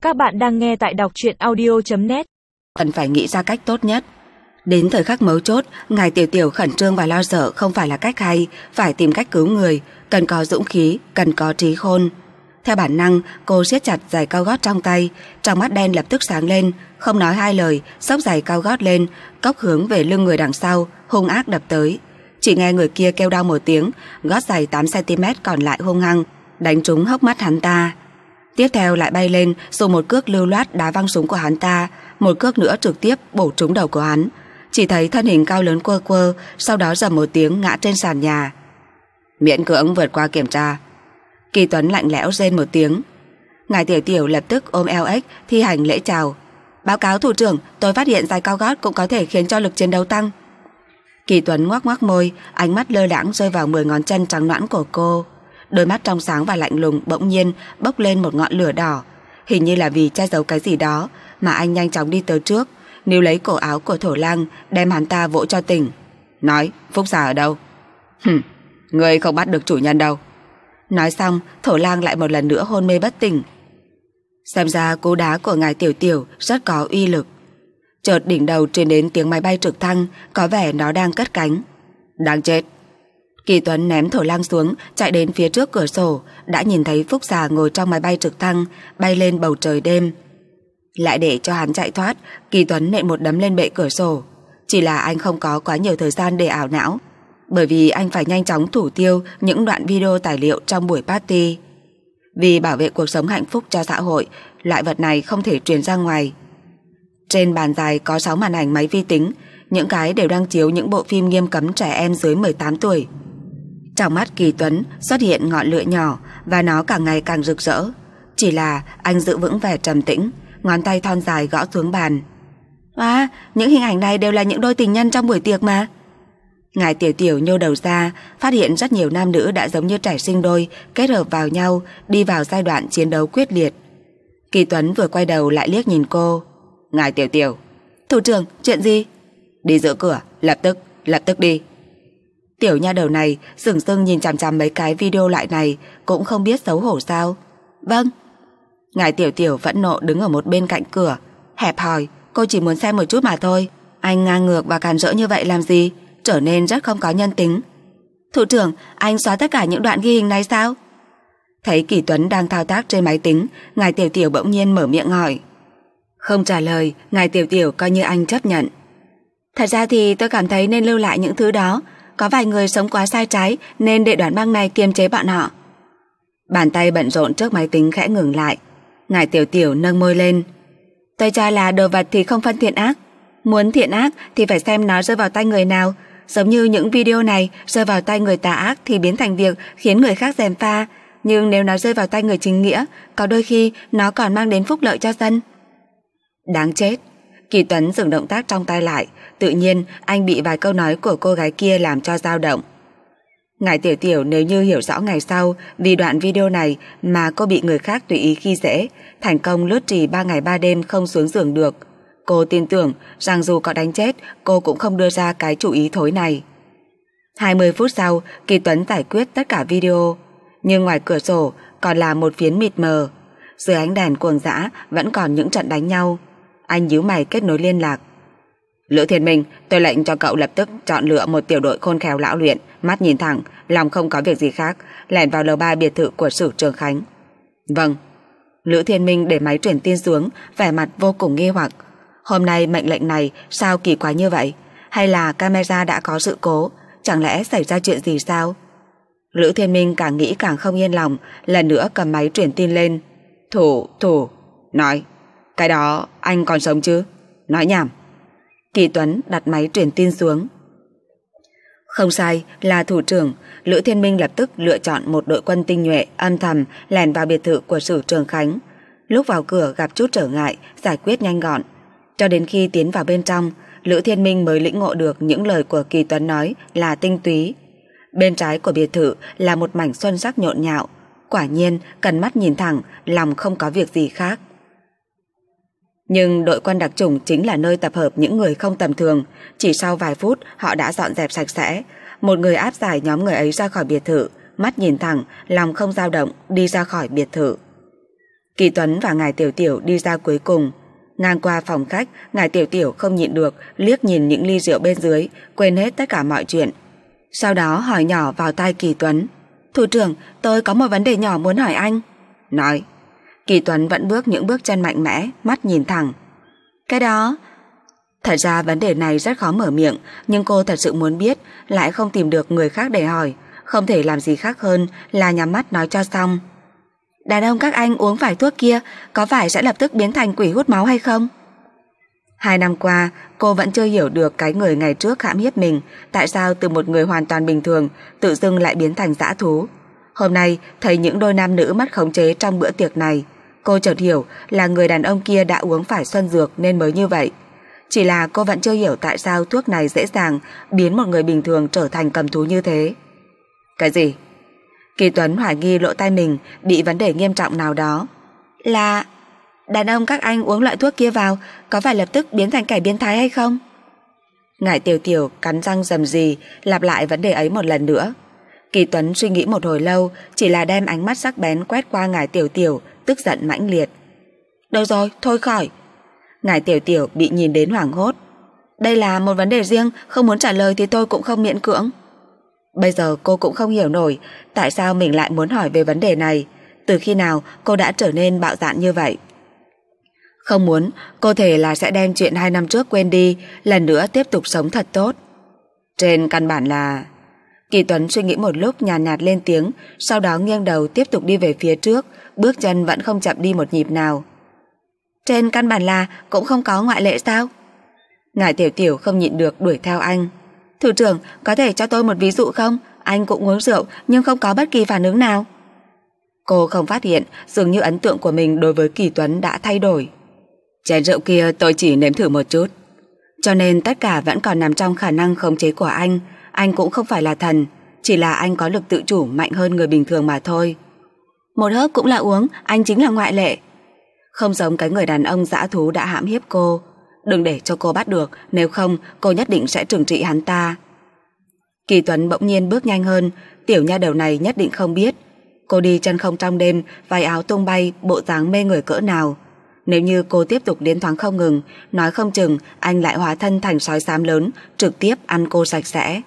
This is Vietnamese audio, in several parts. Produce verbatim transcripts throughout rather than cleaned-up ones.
Các bạn đang nghe tại đọc truyện audio chấm net. Cần phải nghĩ ra cách tốt nhất. Đến thời khắc mấu chốt, ngài Tiểu Tiểu khẩn trương và lo sợ không phải là cách hay, phải tìm cách cứu người, cần có dũng khí, cần có trí khôn. Theo bản năng, cô siết chặt giày cao gót trong tay, trong mắt đen lập tức sáng lên, không nói hai lời, xốc giày cao gót lên, cốc hướng về lưng người đằng sau, hung ác đập tới. Chỉ nghe người kia kêu đau một tiếng, gót giày tám xăng ti mét còn lại hung hăng đánh trúng hốc mắt hắn ta. Tiếp theo lại bay lên, dùng một cước lưu loát đá văng súng của hắn ta, một cước nữa trực tiếp bổ trúng đầu của hắn. Chỉ thấy thân hình cao lớn quơ quơ, sau đó rầm một tiếng ngã trên sàn nhà. Miễn cưỡng vượt qua kiểm tra. Kỳ Tuấn lạnh lẽo rên một tiếng. Ngài Tiểu Tiểu lập tức ôm eo ếch thi hành lễ chào. Báo cáo thủ trưởng, tôi phát hiện giày cao gót cũng có thể khiến cho lực chiến đấu tăng. Kỳ Tuấn ngoác ngoác môi, ánh mắt lơ đãng rơi vào mười ngón chân trắng nõn của cô. Đôi mắt trong sáng và lạnh lùng bỗng nhiên bốc lên một ngọn lửa đỏ. Hình như là vì che giấu cái gì đó mà anh nhanh chóng đi tới trước, níu lấy cổ áo của Thổ Lang, đem hắn ta vỗ cho tỉnh. Nói, Phúc Xà ở đâu? Hừm, người không bắt được chủ nhân đâu. Nói xong, Thổ Lang lại một lần nữa hôn mê bất tỉnh. Xem ra cú đá của ngài Tiểu Tiểu rất có uy lực. Chợt đỉnh đầu truyền đến tiếng máy bay trực thăng, có vẻ nó đang cất cánh. Đáng chết. Kỳ Tuấn ném Thổ Lang xuống, chạy đến phía trước cửa sổ, đã nhìn thấy Phúc Xà ngồi trong máy bay trực thăng, bay lên bầu trời đêm. Lại để cho hắn chạy thoát, Kỳ Tuấn nện một đấm lên bệ cửa sổ. Chỉ là anh không có quá nhiều thời gian để ảo não, bởi vì anh phải nhanh chóng thủ tiêu những đoạn video tài liệu trong buổi party. Vì bảo vệ cuộc sống hạnh phúc cho xã hội, loại vật này không thể truyền ra ngoài. Trên bàn dài có sáu màn ảnh máy vi tính, những cái đều đang chiếu những bộ phim nghiêm cấm trẻ em dưới mười tám tuổi. Trong mắt Kỳ Tuấn xuất hiện ngọn lửa nhỏ và nó càng ngày càng rực rỡ. Chỉ là anh giữ vững vẻ trầm tĩnh, ngón tay thon dài gõ xuống bàn. À, những hình ảnh này đều là những đôi tình nhân trong buổi tiệc mà. Ngài Tiểu Tiểu nhô đầu ra, phát hiện rất nhiều nam nữ đã giống như trẻ sinh đôi, kết hợp vào nhau, đi vào giai đoạn chiến đấu quyết liệt. Kỳ Tuấn vừa quay đầu lại liếc nhìn cô. Ngài Tiểu Tiểu. Thủ trưởng, chuyện gì? Đi giữ cửa, lập tức, lập tức đi. Tiểu nha đầu này sừng sững nhìn chằm chằm mấy cái video lại này, cũng không biết xấu hổ sao. Vâng. Ngài Tiểu Tiểu vẫn nộ đứng ở một bên cạnh cửa, hẹp hòi, cô chỉ muốn xem một chút mà thôi. Anh ngang ngược và càn rỡ như vậy làm gì? Trở nên rất không có nhân tính. Thủ trưởng, anh xóa tất cả những đoạn ghi hình này sao? Thấy Kỳ Tuấn đang thao tác trên máy tính, ngài Tiểu Tiểu bỗng nhiên mở miệng hỏi. Không trả lời, ngài Tiểu Tiểu coi như anh chấp nhận. Thật ra thì tôi cảm thấy nên lưu lại những thứ đó. Có vài người sống quá sai trái nên để đoạn băng này kiềm chế bọn họ. Bàn tay bận rộn trước máy tính khẽ ngừng lại. Ngài Tiểu Tiểu nâng môi lên. Tôi cho là đồ vật thì không phân thiện ác. Muốn thiện ác thì phải xem nó rơi vào tay người nào. Giống như những video này rơi vào tay người tà ác thì biến thành việc khiến người khác gièm pha. Nhưng nếu nó rơi vào tay người chính nghĩa, có đôi khi nó còn mang đến phúc lợi cho dân. Đáng chết. Kỳ Tuấn dừng động tác trong tay lại. Tự nhiên anh bị vài câu nói của cô gái kia làm cho dao động. Ngài Tiểu Tiểu nếu như hiểu rõ ngày sau vì đoạn video này mà cô bị người khác tùy ý khi dễ, thành công lướt trì ba ngày ba đêm không xuống giường được, cô tin tưởng rằng dù có đánh chết cô cũng không đưa ra cái chủ ý thối này. Hai mươi phút sau, Kỳ Tuấn giải quyết tất cả video, nhưng ngoài cửa sổ còn là một phiến mịt mờ. Dưới ánh đèn cuồng dã vẫn còn những trận đánh nhau. Anh nhíu mày kết nối liên lạc. Lữ Thiên Minh, tôi lệnh cho cậu lập tức chọn lựa một tiểu đội khôn khéo lão luyện, mắt nhìn thẳng, lòng không có việc gì khác, lẻn vào lầu ba biệt thự của Sử Trường Khánh. Vâng. Lữ Thiên Minh để máy truyền tin xuống, vẻ mặt vô cùng nghi hoặc. Hôm nay mệnh lệnh này sao kỳ quái như vậy? Hay là camera đã có sự cố? Chẳng lẽ xảy ra chuyện gì sao? Lữ Thiên Minh càng nghĩ càng không yên lòng, lần nữa cầm máy truyền tin lên. Thủ, thủ, nói. Cái đó anh còn sống chứ? Nói nhảm. Kỳ Tuấn đặt máy truyền tin xuống. Không sai, là thủ trưởng. Lữ Thiên Minh lập tức lựa chọn một đội quân tinh nhuệ âm thầm lèn vào biệt thự của Sử Trường Khánh. Lúc vào cửa gặp chút trở ngại, giải quyết nhanh gọn. Cho đến khi tiến vào bên trong, Lữ Thiên Minh mới lĩnh ngộ được những lời của Kỳ Tuấn nói là tinh túy. Bên trái của biệt thự là một mảnh xuân sắc nhộn nhạo. Quả nhiên, cần mắt nhìn thẳng, lòng không có việc gì khác. Nhưng đội quân đặc chủng chính là nơi tập hợp những người không tầm thường. Chỉ sau vài phút họ đã dọn dẹp sạch sẽ. Một người áp giải nhóm người ấy ra khỏi biệt thự, mắt nhìn thẳng, lòng không dao động, đi ra khỏi biệt thự. Kỳ Tuấn và ngài Tiểu Tiểu đi ra cuối cùng. Ngang qua phòng khách, ngài Tiểu Tiểu không nhịn được liếc nhìn những ly rượu bên dưới, quên hết tất cả mọi chuyện. Sau đó hỏi nhỏ vào tai Kỳ Tuấn: Thủ trưởng, tôi có một vấn đề nhỏ muốn hỏi anh. Nói. Kỳ Tuấn vẫn bước những bước chân mạnh mẽ, mắt nhìn thẳng. Cái đó... Thật ra vấn đề này rất khó mở miệng, nhưng cô thật sự muốn biết, lại không tìm được người khác để hỏi, không thể làm gì khác hơn là nhắm mắt nói cho xong. Đàn ông các anh uống phải thuốc kia có phải sẽ lập tức biến thành quỷ hút máu hay không? Hai năm qua, cô vẫn chưa hiểu được cái người ngày trước hãm hiếp mình tại sao từ một người hoàn toàn bình thường tự dưng lại biến thành dã thú. Hôm nay, thấy những đôi nam nữ mất khống chế trong bữa tiệc này, cô chợt hiểu là người đàn ông kia đã uống phải xuân dược nên mới như vậy. Chỉ là cô vẫn chưa hiểu tại sao thuốc này dễ dàng biến một người bình thường trở thành cầm thú như thế. Cái gì? Kỳ Tuấn hoài nghi lỗ tai mình bị vấn đề nghiêm trọng nào đó. Là đàn ông các anh uống loại thuốc kia vào có phải lập tức biến thành kẻ biến thái hay không? Ngải Tiểu Tiểu cắn răng rầm rì lặp lại vấn đề ấy một lần nữa. Kỳ Tuấn suy nghĩ một hồi lâu, chỉ là đem ánh mắt sắc bén quét qua Ngải Tiểu Tiểu, tức giận mãnh liệt. Được rồi, thôi khỏi. Ngải Tiểu Tiểu bị nhìn đến hoảng hốt. Đây là một vấn đề riêng, không muốn trả lời thì tôi cũng không miễn cưỡng. Bây giờ cô cũng không hiểu nổi tại sao mình lại muốn hỏi về vấn đề này. Từ khi nào cô đã trở nên bạo dạn như vậy? Không muốn, cô thể là sẽ đem chuyện hai năm trước quên đi, lần nữa tiếp tục sống thật tốt. Trên căn bản là... Kỳ Tuấn suy nghĩ một lúc nhàn nhạt, nhạt lên tiếng, sau đó nghiêng đầu tiếp tục đi về phía trước, bước chân vẫn không chậm đi một nhịp nào. Trên căn bản là cũng không có ngoại lệ sao? Ngải Tiểu Tiểu không nhịn được đuổi theo anh. Thủ trưởng, có thể cho tôi một ví dụ không? Anh cũng uống rượu nhưng không có bất kỳ phản ứng nào. Cô không phát hiện dường như ấn tượng của mình đối với Kỳ Tuấn đã thay đổi. Chén rượu kia tôi chỉ nếm thử một chút, cho nên tất cả vẫn còn nằm trong khả năng khống chế của anh. Anh cũng không phải là thần, chỉ là anh có lực tự chủ mạnh hơn người bình thường mà thôi. Một hớp cũng là uống, anh chính là ngoại lệ. Không giống cái người đàn ông dã thú đã hãm hiếp cô. Đừng để cho cô bắt được, nếu không cô nhất định sẽ trừng trị hắn ta. Kỳ Tuấn bỗng nhiên bước nhanh hơn, tiểu nha đầu này nhất định không biết cô đi chân không trong đêm, váy áo tung bay, bộ dáng mê người cỡ nào. Nếu như cô tiếp tục liến thoáng không ngừng, nói không chừng anh lại hóa thân thành sói xám lớn, trực tiếp ăn cô sạch sẽ.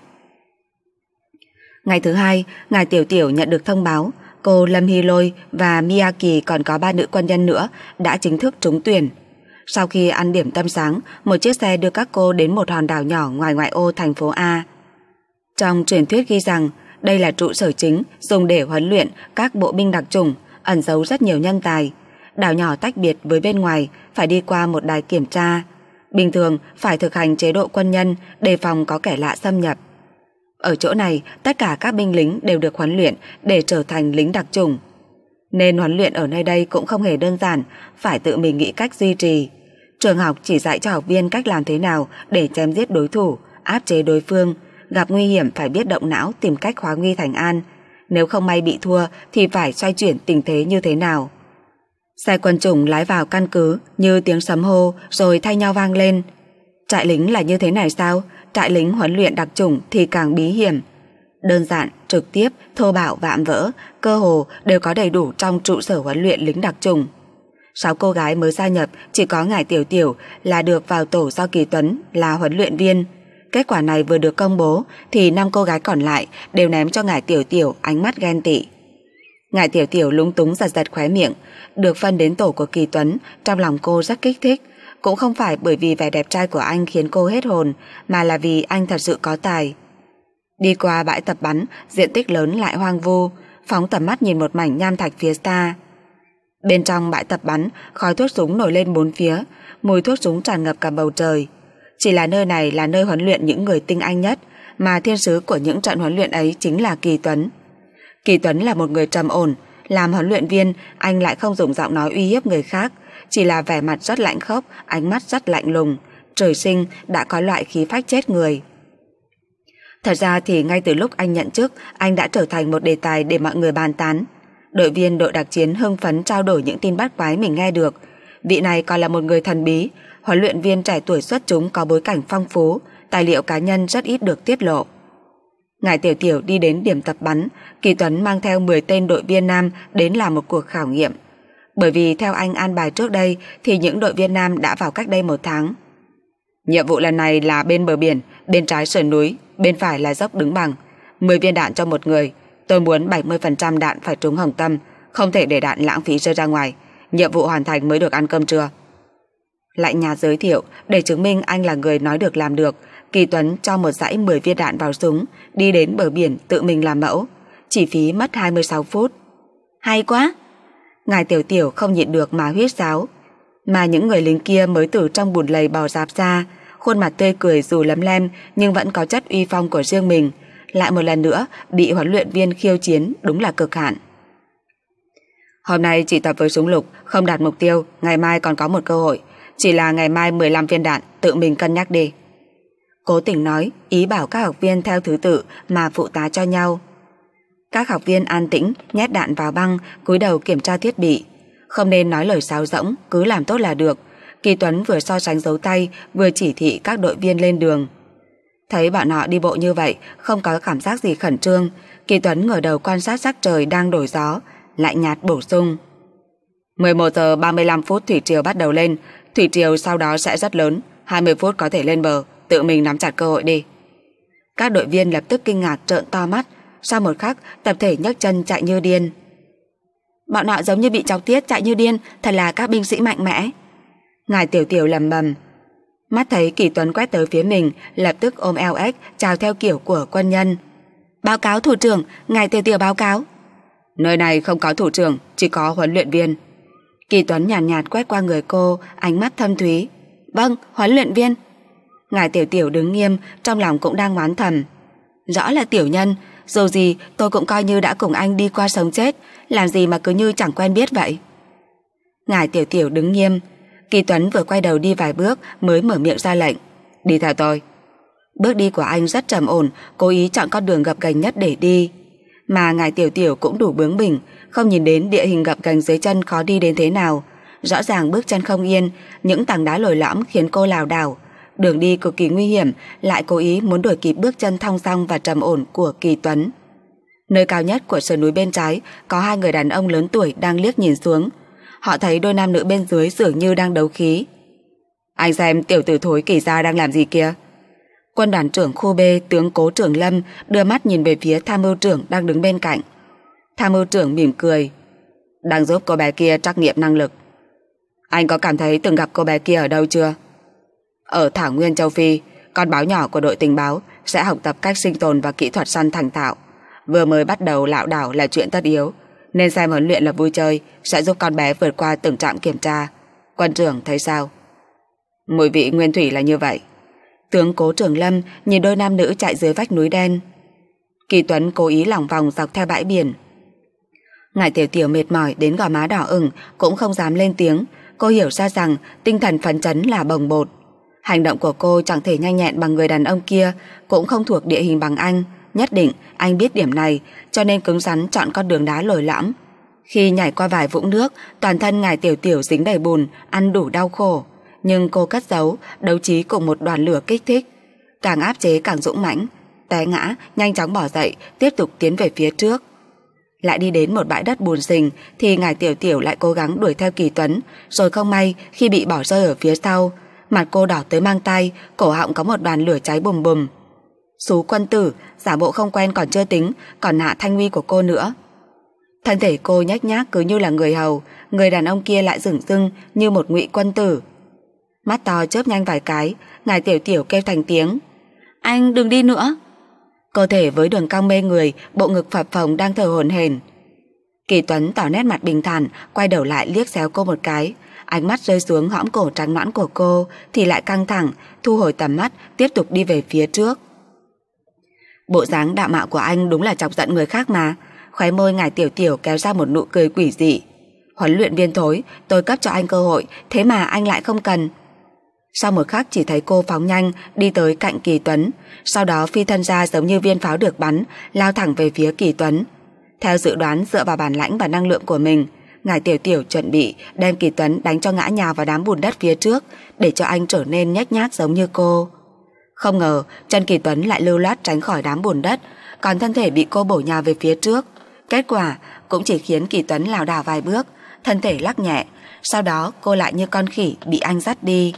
Ngày thứ hai, ngài Tiểu Tiểu nhận được thông báo cô Lâm Hy Lôi và Miyaki còn có ba nữ quân nhân nữa đã chính thức trúng tuyển. Sau khi ăn điểm tâm sáng, một chiếc xe đưa các cô đến một hòn đảo nhỏ ngoài ngoại ô thành phố A. Trong truyền thuyết ghi rằng đây là trụ sở chính dùng để huấn luyện các bộ binh đặc chủng, ẩn giấu rất nhiều nhân tài. Đảo nhỏ tách biệt với bên ngoài, phải đi qua một đài kiểm tra. Bình thường phải thực hành chế độ quân nhân, đề phòng có kẻ lạ xâm nhập. Ở chỗ này, tất cả các binh lính đều được huấn luyện để trở thành lính đặc chủng. Nên huấn luyện ở nơi đây cũng không hề đơn giản, phải tự mình nghĩ cách duy trì. Trường học chỉ dạy cho học viên cách làm thế nào để chém giết đối thủ, áp chế đối phương. Gặp nguy hiểm phải biết động não tìm cách hóa nguy thành an. Nếu không may bị thua thì phải xoay chuyển tình thế như thế nào. Xe quân chủng lái vào căn cứ như tiếng sấm hô rồi thay nhau vang lên. Trại lính là như thế này sao? Trại lính huấn luyện đặc chủng thì càng bí hiểm. Đơn giản, trực tiếp, thô bạo vạm vỡ, cơ hồ đều có đầy đủ trong trụ sở huấn luyện lính đặc chủng. Sáu cô gái mới gia nhập, chỉ có ngài Tiểu Tiểu là được vào tổ do Kỳ Tuấn là huấn luyện viên. Kết quả này vừa được công bố thì năm cô gái còn lại đều ném cho ngài Tiểu Tiểu ánh mắt ghen tị. Ngài Tiểu Tiểu lúng túng giật giật khóe miệng. Được phân đến tổ của Kỳ Tuấn, trong lòng cô rất kích thích. Cũng không phải bởi vì vẻ đẹp trai của anh khiến cô hết hồn, mà là vì anh thật sự có tài. Đi qua bãi tập bắn, diện tích lớn lại hoang vu, phóng tầm mắt nhìn một mảnh nham thạch phía xa. Bên trong bãi tập bắn, khói thuốc súng nổi lên bốn phía, mùi thuốc súng tràn ngập cả bầu trời. Chỉ là nơi này là nơi huấn luyện những người tinh anh nhất, mà thiên sứ của những trận huấn luyện ấy chính là Kỳ Tuấn. Kỳ Tuấn là một người trầm ổn, làm huấn luyện viên anh lại không dùng giọng nói uy hiếp người khác, chỉ là vẻ mặt rất lạnh khốc, ánh mắt rất lạnh lùng, trời sinh đã có loại khí phách chết người. Thật ra thì ngay từ lúc anh nhận chức, anh đã trở thành một đề tài để mọi người bàn tán. Đội viên đội đặc chiến hưng phấn trao đổi những tin bắt quái mình nghe được. Vị này còn là một người thần bí, huấn luyện viên trẻ tuổi xuất chúng có bối cảnh phong phú, tài liệu cá nhân rất ít được tiết lộ. Ngài Tiểu Tiểu đi đến điểm tập bắn, Kỳ Tuấn mang theo mười tên đội viên nam đến làm một cuộc khảo nghiệm. Bởi vì theo anh an bài trước đây thì những đội viên nam đã vào cách đây một tháng. Nhiệm vụ lần này là bên bờ biển, bên trái sườn núi, bên phải là dốc đứng bằng. mười viên đạn cho một người. Tôi muốn bảy mươi phần trăm đạn phải trúng hồng tâm, không thể để đạn lãng phí rơi ra ngoài. Nhiệm vụ hoàn thành mới được ăn cơm trưa. Lạnh nhạt giới thiệu để chứng minh anh là người nói được làm được. Kỳ Tuấn cho một dãy mười viên đạn vào súng, đi đến bờ biển tự mình làm mẫu. Chỉ phí mất hai mươi sáu phút. Hay quá! Ngài Tiểu Tiểu không nhịn được mà huýt sáo. Mà những người lính kia mới từ trong bùn lầy bò rạp ra, khuôn mặt tươi cười dù lấm lem nhưng vẫn có chất uy phong của riêng mình. Lại một lần nữa bị huấn luyện viên khiêu chiến, đúng là cực hạn. Hôm nay chỉ tập với súng lục, không đạt mục tiêu, ngày mai còn có một cơ hội. Chỉ là ngày mai mười lăm viên đạn, tự mình cân nhắc đi. Cố Tình nói, ý bảo các học viên theo thứ tự mà phụ tá cho nhau. Các học viên an tĩnh, nhét đạn vào băng, cúi đầu kiểm tra thiết bị. Không nên nói lời sáo rỗng, cứ làm tốt là được. Kỳ Tuấn vừa so sánh dấu tay, vừa chỉ thị các đội viên lên đường. Thấy bọn họ đi bộ như vậy, không có cảm giác gì khẩn trương. Kỳ Tuấn ngửa đầu quan sát sắc trời đang đổi gió, lạnh nhạt bổ sung. mười một giờ ba mươi lăm phút thủy triều bắt đầu lên, thủy triều sau đó sẽ rất lớn, hai mươi phút có thể lên bờ, tự mình nắm chặt cơ hội đi. Các đội viên lập tức kinh ngạc trợn to mắt, sau một khắc tập thể nhấc chân chạy như điên. Bọn họ giống như bị chọc tiết chạy như điên, thật là các binh sĩ mạnh mẽ. Ngài Tiểu Tiểu lầm bầm. Mắt thấy Kỳ Tuấn quét tới phía mình, lập tức ôm eo ếch chào theo kiểu của quân nhân. Báo cáo thủ trưởng, Ngài Tiểu Tiểu báo cáo. Nơi này không có thủ trưởng, chỉ có huấn luyện viên. Kỳ Tuấn nhàn nhạt, nhạt quét qua người cô, ánh mắt thâm thúy. Vâng, huấn luyện viên. Ngài Tiểu Tiểu đứng nghiêm, trong lòng cũng đang oán thầm. Rõ là tiểu nhân, dù gì tôi cũng coi như đã cùng anh đi qua sống chết, làm gì mà cứ như chẳng quen biết vậy. Ngài Tiểu Tiểu đứng nghiêm. Kỳ Tuấn vừa quay đầu đi vài bước mới mở miệng ra lệnh. Đi theo tôi. Bước đi của anh rất trầm ổn, cố ý chọn con đường gập ghềnh nhất để đi. Mà Ngài Tiểu Tiểu cũng đủ bướng bỉnh, không nhìn đến địa hình gập ghềnh dưới chân khó đi đến thế nào. Rõ ràng bước chân không yên, những tảng đá lồi lõm khiến cô lảo đảo. Đường đi cực kỳ nguy hiểm, lại cố ý muốn đuổi kịp bước chân thong dong và trầm ổn của Kỳ Tuấn. Nơi cao nhất của sườn núi bên trái có hai người đàn ông lớn tuổi đang liếc nhìn xuống. Họ thấy đôi nam nữ bên dưới dường như đang đấu khí. Anh xem tiểu tử thối Kỳ gia đang làm gì kia. Quân đoàn trưởng khu B tướng Cố Trưởng Lâm đưa mắt nhìn về phía tham mưu trưởng đang đứng bên cạnh. Tham mưu trưởng mỉm cười. Đang giúp cô bé kia trắc nghiệm năng lực. Anh có cảm thấy từng gặp cô bé kia ở đâu chưa? Ở Thảo Nguyên châu Phi, con báo nhỏ của đội tình báo sẽ học tập cách sinh tồn và kỹ thuật săn thành thạo. Vừa mới bắt đầu lảo đảo là chuyện tất yếu, nên xem huấn luyện là vui chơi, sẽ giúp con bé vượt qua từng trạm kiểm tra. Quân trưởng thấy sao? Mùi vị nguyên thủy là như vậy. Tướng Cố Trưởng Lâm nhìn đôi nam nữ chạy dưới vách núi đen. Kỳ Tuấn cố ý lỏng vòng dọc theo bãi biển. Ngài Tiểu Tiểu mệt mỏi đến gò má đỏ ửng cũng không dám lên tiếng. Cô hiểu ra rằng tinh thần phấn chấn là bồng bột. Hành động của cô chẳng thể nhanh nhẹn bằng người đàn ông kia, cũng không thuộc địa hình bằng anh. Nhất định anh biết điểm này, cho nên cứng rắn chọn con đường đá lồi lõm. Khi nhảy qua vài vũng nước, toàn thân Ngài Tiểu Tiểu dính đầy bùn, ăn đủ đau khổ. Nhưng cô cất giấu, đấu trí cùng một đoàn lửa kích thích. Càng áp chế càng dũng mãnh. Té ngã, nhanh chóng bỏ dậy, tiếp tục tiến về phía trước. Lại đi đến một bãi đất bùn xình thì Ngài Tiểu Tiểu lại cố gắng đuổi theo Kỳ Tuấn. Rồi không may khi bị bỏ rơi ở phía sau, mặt cô đỏ tới mang tay, cổ họng có một đoàn lửa cháy bùm bùm. Xú quân tử, giả bộ không quen còn chưa tính, còn hạ thanh uy của cô nữa. Thân thể cô nhếch nhác cứ như là người hầu, người đàn ông kia lại dửng dưng như một ngụy quân tử. Mắt to chớp nhanh vài cái, Ngài Tiểu Tiểu kêu thành tiếng. Anh đừng đi nữa. Cơ thể với đường cong mê người, bộ ngực phập phồng đang thở hổn hển. Kỳ Tuấn tỏ nét mặt bình thản, quay đầu lại liếc xéo cô một cái. Ánh mắt rơi xuống hõm cổ trắng nõn của cô thì lại căng thẳng, thu hồi tầm mắt, tiếp tục đi về phía trước. Bộ dáng đạo mạo của anh đúng là chọc giận người khác mà. Khóe môi Ngài Tiểu Tiểu kéo ra một nụ cười quỷ dị. Huấn luyện viên thối, tôi cấp cho anh cơ hội, thế mà anh lại không cần. Sau một khắc chỉ thấy cô phóng nhanh đi tới cạnh Kỳ Tuấn, sau đó phi thân ra giống như viên pháo được bắn, lao thẳng về phía Kỳ Tuấn. Theo dự đoán, dựa vào bản lãnh và năng lượng của mình, Ngài Tiểu Tiểu chuẩn bị đem Kỳ Tuấn đánh cho ngã nhào vào đám bùn đất phía trước, để cho anh trở nên nhếch nhác giống như cô. Không ngờ chân Kỳ Tuấn lại lưu loát tránh khỏi đám bùn đất, còn thân thể bị cô bổ nhào về phía trước. Kết quả cũng chỉ khiến Kỳ Tuấn lảo đảo vài bước, thân thể lắc nhẹ, sau đó cô lại như con khỉ bị anh dắt đi.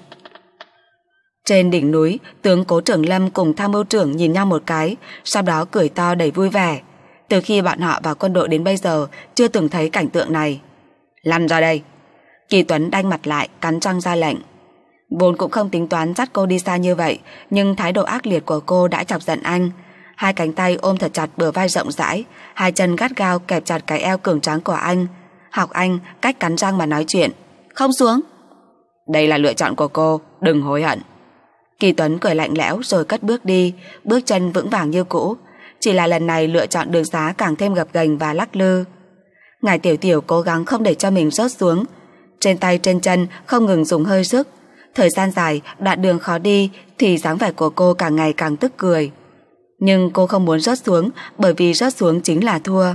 Trên đỉnh núi, tướng Cố Trưởng Lâm cùng tham mưu trưởng nhìn nhau một cái, sau đó cười to đầy vui vẻ. Từ khi bọn họ vào quân đội đến bây giờ, chưa từng thấy cảnh tượng này. Lăn ra đây! Kỳ Tuấn đanh mặt lại, cắn răng ra lệnh. Vốn cũng không tính toán dắt cô đi xa như vậy, nhưng thái độ ác liệt của cô đã chọc giận anh. Hai cánh tay ôm thật chặt bờ vai rộng rãi, hai chân gắt gao kẹp chặt cái eo cường tráng của anh. Học anh cách cắn răng mà nói chuyện. Không xuống! Đây là lựa chọn của cô, đừng hối hận. Kỳ Tuấn cười lạnh lẽo rồi cất bước đi, bước chân vững vàng như cũ. Chỉ là lần này lựa chọn đường xá càng thêm gập ghềnh và lắc lư. Ngài Tiểu Tiểu cố gắng không để cho mình rớt xuống. Trên tay trên chân không ngừng dùng hơi sức. Thời gian dài, đoạn đường khó đi thì dáng vẻ của cô càng ngày càng tức cười. Nhưng cô không muốn rớt xuống, bởi vì rớt xuống chính là thua.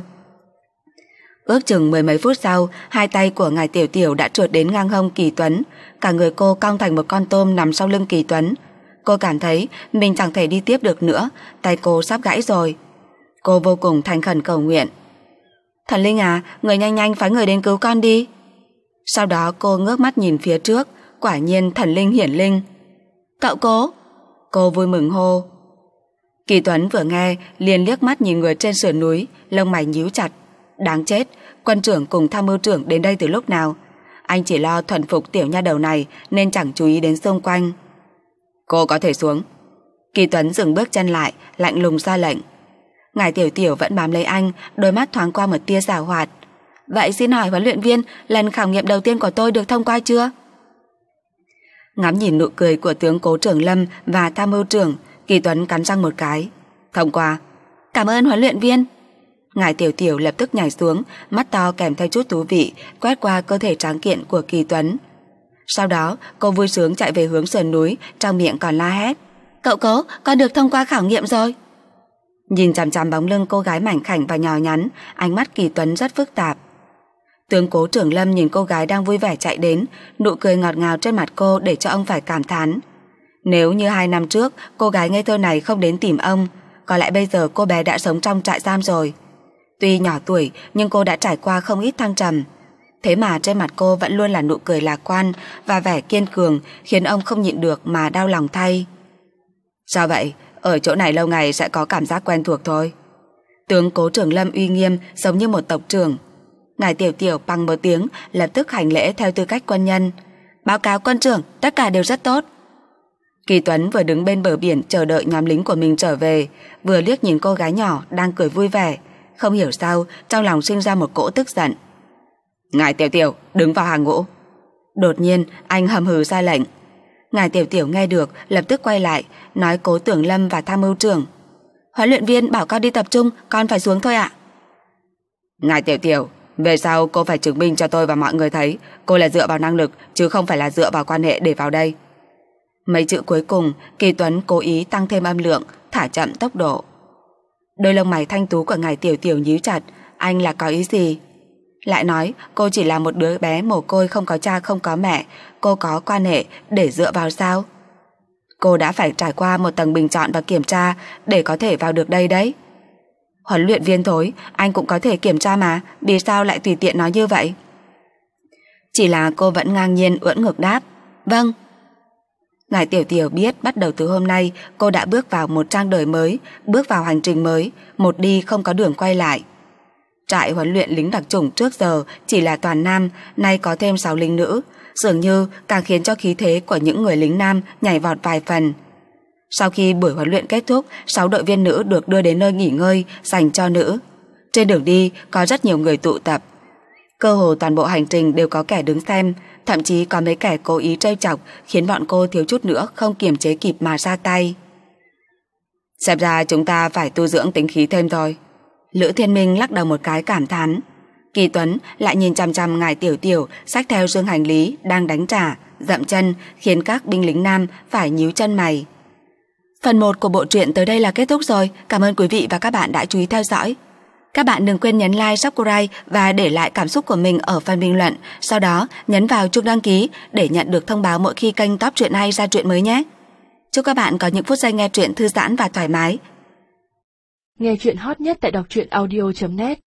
Ước chừng mười mấy phút sau, hai tay của ngài Tiểu Tiểu đã trượt đến ngang hông Kỳ Tuấn. Cả người cô cong thành một con tôm nằm sau lưng Kỳ Tuấn. Cô cảm thấy mình chẳng thể đi tiếp được nữa, tay cô sắp gãy rồi. Cô vô cùng thành khẩn cầu nguyện. Thần linh à, người nhanh nhanh phái người đến cứu con đi. Sau đó cô ngước mắt nhìn phía trước, quả nhiên thần linh hiển linh. Cậu Cố! Cô vui mừng hô. Kỳ Tuấn vừa nghe liền liếc mắt nhìn người trên sườn núi, lông mày nhíu chặt. Đáng chết, quân trưởng cùng tham mưu trưởng đến đây từ lúc nào? Anh chỉ lo thuần phục tiểu nha đầu này nên chẳng chú ý đến xung quanh. Cô có thể xuống. Kỳ Tuấn dừng bước chân lại, lạnh lùng ra lệnh. Ngài Tiểu Tiểu vẫn bám lấy anh, đôi mắt thoáng qua một tia giảo hoạt. Vậy xin hỏi huấn luyện viên, lần khảo nghiệm đầu tiên của tôi được thông qua chưa? Ngắm nhìn nụ cười của tướng Cố Trưởng Lâm và tham mưu trưởng, Kỳ Tuấn cắn răng một cái. Thông qua. Cảm ơn huấn luyện viên. Ngài Tiểu Tiểu lập tức nhảy xuống, mắt to kèm theo chút thú vị quét qua cơ thể tráng kiện của Kỳ Tuấn. Sau đó cô vui sướng chạy về hướng sườn núi, trong miệng còn la hét. Cậu Cố, con được thông qua khảo nghiệm rồi. Nhìn chằm chằm bóng lưng cô gái mảnh khảnh và nhỏ nhắn, ánh mắt Kỳ Tuấn rất phức tạp. Tướng Cố Trưởng Lâm nhìn cô gái đang vui vẻ chạy đến, nụ cười ngọt ngào trên mặt cô để cho ông phải cảm thán. Nếu như hai năm trước cô gái ngây thơ này không đến tìm ông, có lẽ bây giờ cô bé đã sống trong trại giam rồi. Tuy nhỏ tuổi nhưng cô đã trải qua không ít thăng trầm. Thế mà trên mặt cô vẫn luôn là nụ cười lạc quan và vẻ kiên cường, khiến ông không nhịn được mà đau lòng thay. Sao vậy? Ở chỗ này lâu ngày sẽ có cảm giác quen thuộc thôi. Tướng Cố Trưởng Lâm uy nghiêm giống như một tộc trưởng. Ngài Tiểu Tiểu bằng một tiếng lập tức hành lễ theo tư cách quân nhân. Báo cáo quân trưởng, tất cả đều rất tốt. Kỳ Tuấn vừa đứng bên bờ biển chờ đợi nhóm lính của mình trở về, vừa liếc nhìn cô gái nhỏ đang cười vui vẻ. Không hiểu sao trong lòng sinh ra một cỗ tức giận. Ngài Tiểu Tiểu, đứng vào hàng ngũ. Đột nhiên anh hầm hừ ra lệnh. Ngài Tiểu Tiểu nghe được lập tức quay lại, nói Cố Tưởng Lâm và tham mưu trưởng. Huấn luyện viên bảo con đi tập trung, con phải xuống thôi ạ. Ngài Tiểu Tiểu, về sau cô phải chứng minh cho tôi và mọi người thấy cô là dựa vào năng lực chứ không phải là dựa vào quan hệ để vào đây. Mấy chữ cuối cùng Kỳ Tuấn cố ý tăng thêm âm lượng, thả chậm tốc độ. Đôi lông mày thanh tú của ngài Tiểu Tiểu nhíu chặt. Anh là có ý gì? Lại nói cô chỉ là một đứa bé mồ côi, không có cha không có mẹ, cô có quan hệ để dựa vào sao? Cô đã phải trải qua một tầng bình chọn và kiểm tra để có thể vào được đây đấy. Huấn luyện viên thối, anh cũng có thể kiểm tra mà, vì sao lại tùy tiện nói như vậy? Chỉ là cô vẫn ngang nhiên ưỡn ngực đáp. Vâng. Ngài Tiểu Tiểu biết bắt đầu từ hôm nay cô đã bước vào một trang đời mới, bước vào hành trình mới, một đi không có đường quay lại. Trại huấn luyện lính đặc chủng trước giờ chỉ là toàn nam, nay có thêm sáu lính nữ, dường như càng khiến cho khí thế của những người lính nam nhảy vọt vài phần. Sau khi buổi huấn luyện kết thúc, sáu đội viên nữ được đưa đến nơi nghỉ ngơi dành cho nữ. Trên đường đi có rất nhiều người tụ tập. Cơ hồ toàn bộ hành trình đều có kẻ đứng xem, thậm chí có mấy kẻ cố ý trêu chọc khiến bọn cô thiếu chút nữa không kiềm chế kịp mà ra tay. Xem ra chúng ta phải tu dưỡng tính khí thêm thôi. Lữ Thiên Minh lắc đầu một cái cảm thán. Kỳ Tuấn lại nhìn chằm chằm ngài Tiểu Tiểu xách theo dương hành lý đang đánh trả, dậm chân khiến các binh lính nam phải nhíu chân mày. Phần một của bộ truyện tới đây là kết thúc rồi. Cảm ơn quý vị và các bạn đã chú ý theo dõi. Các bạn đừng quên nhấn like, subscribe và để lại cảm xúc của mình ở phần bình luận. Sau đó nhấn vào chuông đăng ký để nhận được thông báo mỗi khi kênh Top Truyện Hay ra truyện mới nhé. Chúc các bạn có những phút giây nghe truyện thư giãn và thoải mái. Nghe truyện hot nhất tại đọc truyện audio chấm net.